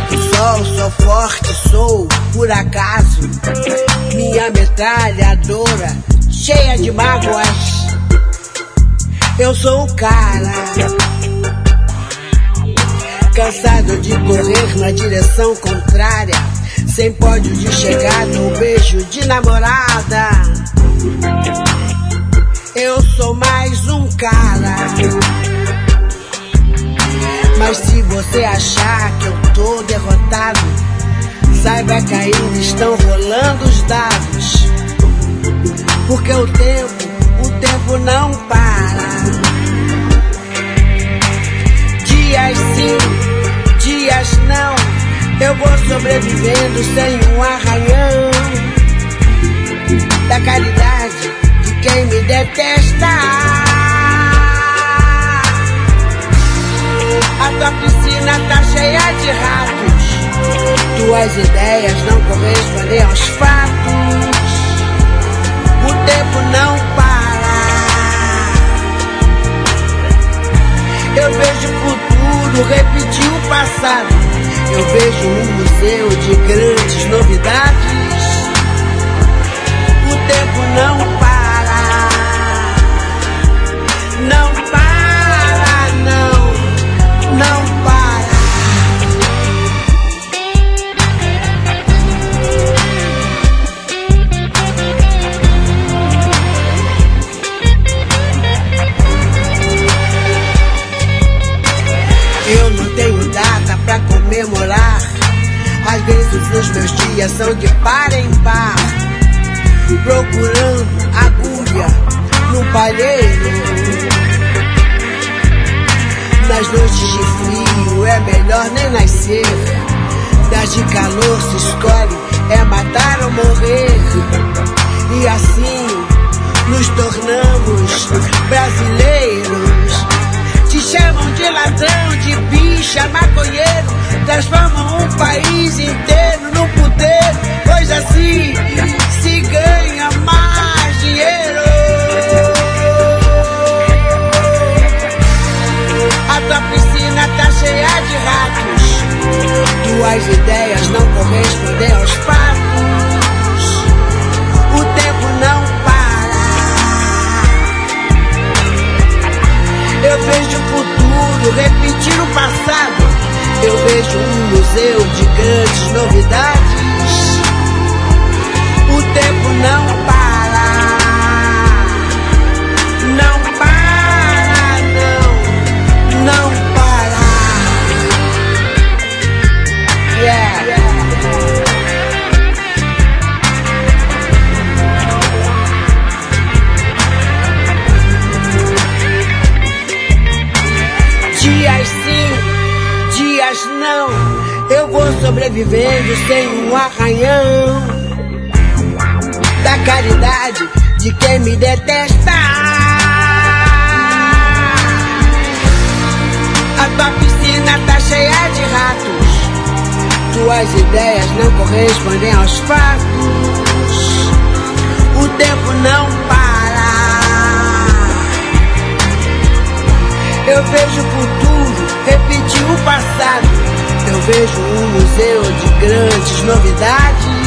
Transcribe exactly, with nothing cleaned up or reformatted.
do sol, sou forte, sou por acaso. Minha metralhadora cheia de mágoas. Eu sou o cara cansado de correr na direção contrária, sem pódio de chegada ou beijo de namorada. Eu sou mais um cara. Mas se você achar que eu tô derrotado, saiba que ainda estão rolando os dados. Porque o tempo, o tempo não para. Dias sim, dias não, eu vou sobrevivendo sem um arranhão da caridade de quem me detesta. A tua piscina tá cheia de ratos, tuas ideias não correspondem aos fatos. O tempo não para. Eu vejo o futuro repetir o passado. Eu vejo um museu de grandes novidades. O tempo não para. Não para, não, não para. Eu não tenho data pra comemorar. Às vezes os meus dias são de par em par, procurando agulha no palheiro. Nas noites de frio é melhor nem nascer. Das de calor se escolhe é matar ou morrer. E assim nos tornamos brasileiros. Te chamam de ladrão, de bicha, maconheiro. Transformam um país inteiro num puteiro. Pois assim se ganha mais dinheiro. A tua piscina tá cheia de ratos, tuas ideias não correspondem aos fatos. O tempo não para. Eu vejo o futuro repetir o passado. Eu vejo um museu de grandes novidades. O tempo não para. Não para, não. Não para. Yeah, yeah. Dias sim, dias não, eu vou sobrevivendo sem um arranhão da caridade de quem me detesta. A tua piscina tá cheia de ratos, tuas ideias não correspondem aos fatos. O tempo não para. Eu vejo o futuro repetir o passado. Eu vejo um museu de grandes novidades.